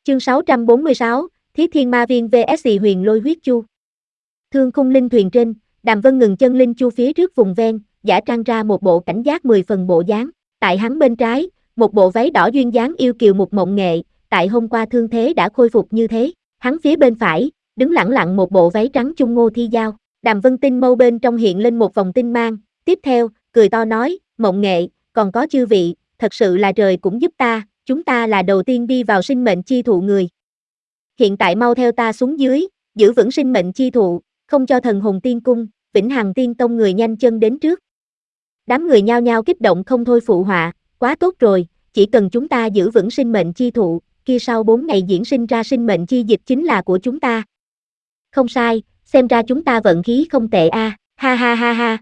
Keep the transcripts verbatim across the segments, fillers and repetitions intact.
Chương sáu trăm bốn mươi sáu, Thiết Thiên Ma Viên vs Huyền Lôi Huyết Chu. Thương khung linh thuyền trên, Đàm Vân ngừng chân linh chu phía trước vùng ven, giả trang ra một bộ cảnh giác mười phần bộ dáng. Tại hắn bên trái, một bộ váy đỏ duyên dáng yêu kiều một mộng nghệ, tại hôm qua thương thế đã khôi phục như thế. Hắn phía bên phải, đứng lẳng lặng một bộ váy trắng chung ngô thi giao. Đàm Vân tinh mâu bên trong hiện lên một vòng tinh mang, tiếp theo, cười to nói, mộng nghệ, còn có chư vị, thật sự là trời cũng giúp ta, chúng ta là đầu tiên đi vào sinh mệnh chi thụ người. Hiện tại mau theo ta xuống dưới, giữ vững sinh mệnh chi thụ, không cho thần hồn tiên cung, Vĩnh Hằng Tiên Tông người nhanh chân đến trước. Đám người nhao nhao kích động không thôi phụ họa, quá tốt rồi, chỉ cần chúng ta giữ vững sinh mệnh chi thụ, kia sau bốn ngày diễn sinh ra sinh mệnh chi dịch chính là của chúng ta. Không sai, xem ra chúng ta vận khí không tệ a, ha ha ha ha.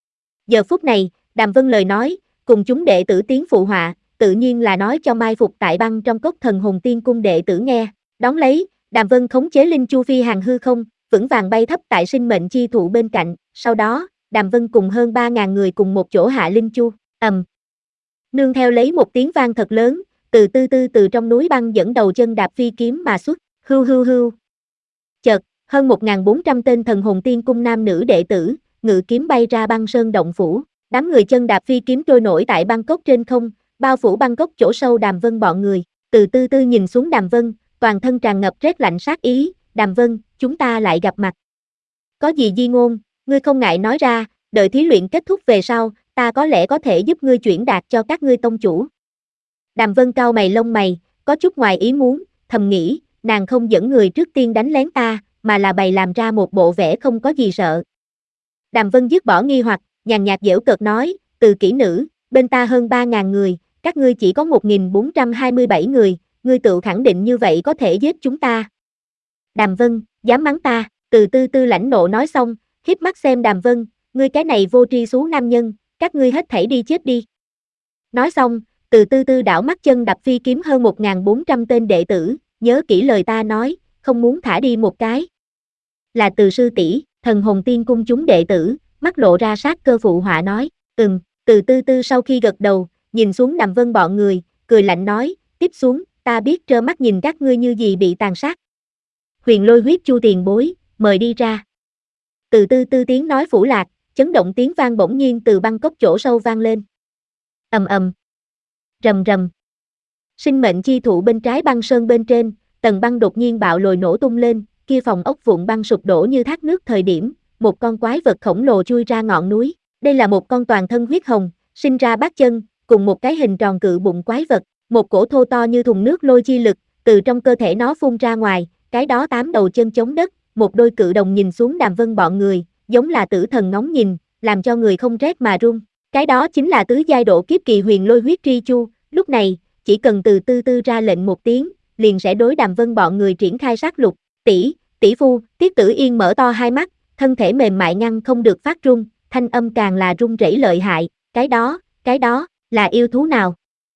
Giờ phút này, Đàm Vân lời nói, cùng chúng đệ tử tiếng phụ họa, tự nhiên là nói cho mai phục tại băng trong cốc thần hồn tiên cung đệ tử nghe. Đón lấy, Đàm Vân khống chế linh chu phi hàng hư không, vững vàng bay thấp tại sinh mệnh chi thụ bên cạnh, sau đó, Đàm Vân cùng hơn ba ngàn người cùng một chỗ hạ linh chu, ầm. Nương theo lấy một tiếng vang thật lớn, từ tư tư từ trong núi băng dẫn đầu chân đạp phi kiếm mà xuất, hưu hưu hưu. Chợt, hơn một nghìn bốn trăm tên thần hồn tiên cung nam nữ đệ tử, ngự kiếm bay ra băng sơn động phủ, đám người chân đạp phi kiếm trôi nổi tại băng cốc trên không, bao phủ băng cốc chỗ sâu Đàm Vân bọn người, từ tư tư nhìn xuống Đàm Vân, toàn thân tràn ngập rét lạnh sát ý, Đàm Vân, chúng ta lại gặp mặt. Có gì di ngôn, ngươi không ngại nói ra, đợi thí luyện kết thúc về sau, ta có lẽ có thể giúp ngươi chuyển đạt cho các ngươi tông chủ. Đàm Vân cau mày lông mày, có chút ngoài ý muốn, thầm nghĩ, nàng không dẫn người trước tiên đánh lén ta, mà là bày làm ra một bộ vẻ không có gì sợ. Đàm Vân dứt bỏ nghi hoặc, nhàn nhạt giễu cợt nói, từ kỹ nữ, bên ta hơn ba ngàn người, các ngươi chỉ có một nghìn bốn trăm hai mươi bảy người, ngươi tự khẳng định như vậy có thể giết chúng ta. Đàm Vân, dám mắng ta, từ tư tư lãnh nộ nói xong, híp mắt xem Đàm Vân, ngươi cái này vô tri xú nam nhân, các ngươi hết thảy đi chết đi. Nói xong, từ tư tư đảo mắt chân đạp phi kiếm hơn một nghìn bốn trăm tên đệ tử, nhớ kỹ lời ta nói, không muốn thả đi một cái. Là từ sư tỷ, thần hồn tiên cung chúng đệ tử, mắt lộ ra sát cơ phụ họa nói, ừm, từ tư tư sau khi gật đầu, nhìn xuống Đàm Vân bọn người, cười lạnh nói, tiếp xuống, ta biết trơ mắt nhìn các ngươi như gì bị tàn sát. Huyền Lôi Huyết Chu tiền bối, mời đi ra. Từ tư tư tiếng nói phủ lạc, chấn động tiếng vang bỗng nhiên từ băng cốc chỗ sâu vang lên. Ầm ầm, rầm rầm. Sinh mệnh chi thụ bên trái băng sơn bên trên, tầng băng đột nhiên bạo lồi nổ tung lên, kia phòng ốc vụn băng sụp đổ như thác nước thời điểm, một con quái vật khổng lồ chui ra ngọn núi. Đây là một con toàn thân huyết hồng, sinh ra bát chân, cùng một cái hình tròn cự bụng quái vật, một cổ thô to như thùng nước lôi chi lực, từ trong cơ thể nó phun ra ngoài, cái đó tám đầu chân chống đất, một đôi cự đồng nhìn xuống Đàm Vân bọn người, giống là tử thần ngóng nhìn, làm cho người không rét mà run. Cái đó chính là tứ giai độ kiếp kỳ Huyền Lôi Huyết Tri Chu, lúc này, chỉ cần từ tư tư ra lệnh một tiếng, liền sẽ đối Đàm Vân bọn người triển khai sát lục. Tỷ, tỷ phu, Tiết Tử Yên mở to hai mắt, thân thể mềm mại ngăn không được phát run, thanh âm càng là run rẩy lợi hại, cái đó, cái đó, là yêu thú nào?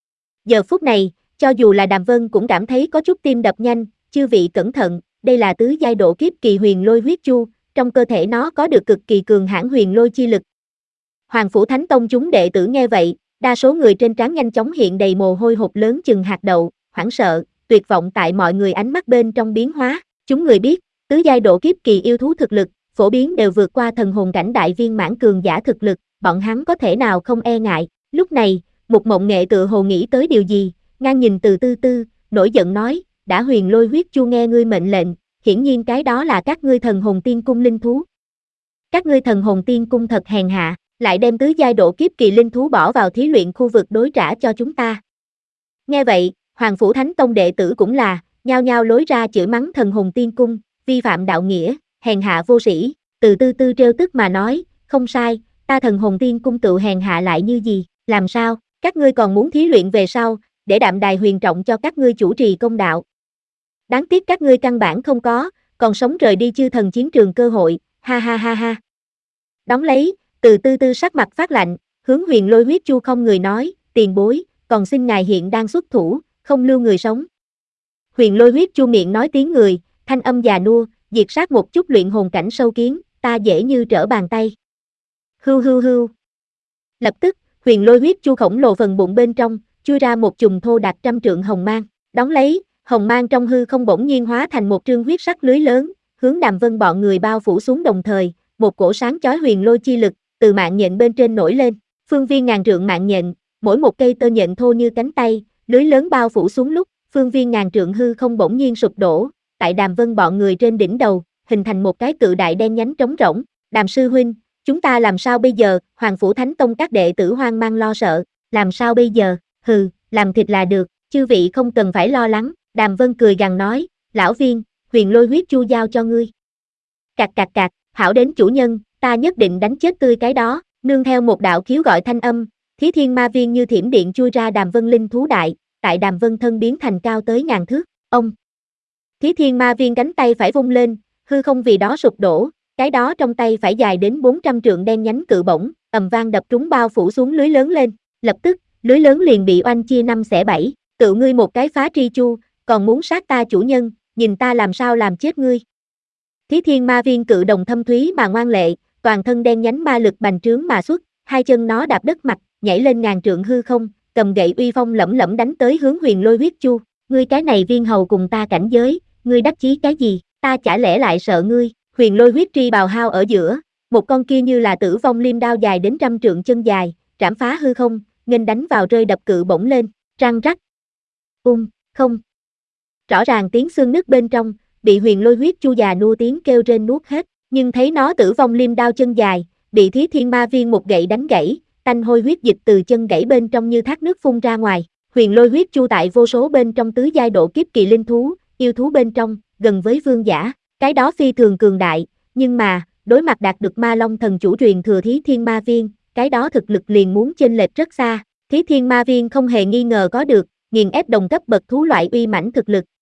Giờ phút này, cho dù là Đàm Vân cũng cảm thấy có chút tim đập nhanh, chư vị cẩn thận, đây là tứ giai độ kiếp kỳ Huyền Lôi Huyết Chu, trong cơ thể nó có được cực kỳ cường hãn huyền lôi chi lực. Hoàng Phủ Thánh Tông chúng đệ tử nghe vậy, đa số người trên trán nhanh chóng hiện đầy mồ hôi hột lớn chừng hạt đậu, hoảng sợ, tuyệt vọng tại mọi người ánh mắt bên trong biến hóa. Chúng người biết, tứ giai độ kiếp kỳ yêu thú thực lực, phổ biến đều vượt qua thần hồn cảnh đại viên mãn cường giả thực lực, bọn hắn có thể nào không e ngại. Lúc này, một mộng nghệ tự hồ nghĩ tới điều gì, ngang nhìn từ tư tư, nổi giận nói, đã Huyền Lôi Huyết Chu nghe ngươi mệnh lệnh, hiển nhiên cái đó là các ngươi thần hồn tiên cung linh thú. Các ngươi thần hồn tiên cung thật hèn hạ, lại đem tứ giai độ kiếp kỳ linh thú bỏ vào thí luyện khu vực đối trả cho chúng ta. Nghe vậy, Hoàng Phủ Thánh Tông đệ tử cũng là, nhao nhao lối ra chửi mắng thần hồn tiên cung, vi phạm đạo nghĩa, hèn hạ vô sĩ, từ tư tư trêu tức mà nói, không sai, ta thần hồn tiên cung tự hèn hạ lại như gì, làm sao, các ngươi còn muốn thí luyện về sau, để đạm đài huyền trọng cho các ngươi chủ trì công đạo. Đáng tiếc các ngươi căn bản không có, còn sống rời đi chư thần chiến trường cơ hội, ha ha ha ha. Đón lấy, từ tư tư sắc mặt phát lạnh, hướng Huyền Lôi Huyết Chu không người nói, tiền bối, còn xin ngài hiện đang xuất thủ, không lưu người sống. Huyền Lôi Huyết Chu miệng nói tiếng người, thanh âm già nua, diệt sát một chút luyện hồn cảnh sâu kiến, ta dễ như trở bàn tay. Hưu hưu hưu. Lập tức, Huyền Lôi Huyết Chu khổng lồ phần bụng bên trong, chui ra một chùm thô đạt trăm trượng hồng mang. Đón lấy, hồng mang trong hư không bỗng nhiên hóa thành một trương huyết sắc lưới lớn, hướng Đàm Vân bọn người bao phủ xuống đồng thời, một cổ sáng chói huyền lôi chi lực, từ mạng nhện bên trên nổi lên, phương viên ngàn trượng mạng nhện, mỗi một cây tơ nhện thô như cánh tay, lưới lớn bao phủ xuống lúc, phương viên ngàn trượng hư không bỗng nhiên sụp đổ, tại Đàm Vân bọn người trên đỉnh đầu, hình thành một cái cự đại đen nhánh trống rỗng. Đàm sư huynh, chúng ta làm sao bây giờ? Hoàng Phủ Thánh Tông các đệ tử hoang mang lo sợ, làm sao bây giờ? Hừ, làm thịt là được, chư vị không cần phải lo lắng. Đàm Vân cười gằn nói, lão viên, huyền lôi huyết chu giao cho ngươi. Cạc cạc cạc, hảo đến chủ nhân, ta nhất định đánh chết tươi cái đó. Nương theo một đạo khiếu gọi thanh âm, Thí Thiên Ma Viên như thiểm điện chui ra Đàm Vân linh thú đại, tại Đàm Vân thân biến thành cao tới ngàn thước. Ông Thí Thiên Ma Viên cánh tay phải vung lên, hư không vì đó sụp đổ, cái đó trong tay phải dài đến bốn trăm trượng đen nhánh cự bổng, ầm vang đập trúng bao phủ xuống lưới lớn lên, lập tức, lưới lớn liền bị oanh chia năm xẻ bảy, tự ngươi một cái phá tri chu, còn muốn sát ta chủ nhân, nhìn ta làm sao làm chết ngươi. Thí Thiên Ma Viên cự đồng thâm thúy mà ngoan lệ, toàn thân đen nhánh ma lực bành trướng mà xuất, hai chân nó đạp đất mặt, nhảy lên ngàn trượng hư không, cầm gậy uy phong lẫm lẫm đánh tới hướng huyền lôi huyết chu. Ngươi cái này viên hầu cùng ta cảnh giới, ngươi đắc chí cái gì, ta chả lẽ lại sợ ngươi. Huyền lôi huyết tri bào hao ở giữa, một con kia như là tử vong liêm đao dài đến trăm trượng chân dài, trảm phá hư không, nghênh đánh vào rơi đập cự bổng lên, răng rắc. Ung, không. Rõ ràng tiếng xương nứt bên trong, bị huyền lôi huyết chu già nua tiếng kêu rên nuốt hết, nhưng thấy nó tử vong liêm đao chân dài, bị Thí Thiên Ma Viên một gậy đánh gãy, tanh hôi huyết dịch từ chân gãy bên trong như thác nước phun ra ngoài. Huyền lôi huyết chu tại vô số bên trong tứ giai độ kiếp kỳ linh thú, yêu thú bên trong, gần với vương giả, cái đó phi thường cường đại, nhưng mà, đối mặt đạt được Ma Long thần chủ truyền thừa Thí Thiên Ma Viên, cái đó thực lực liền muốn chênh lệch rất xa. Thí Thiên Ma Viên không hề nghi ngờ có được, nghiền ép đồng cấp bậc thú loại uy mãnh thực lực,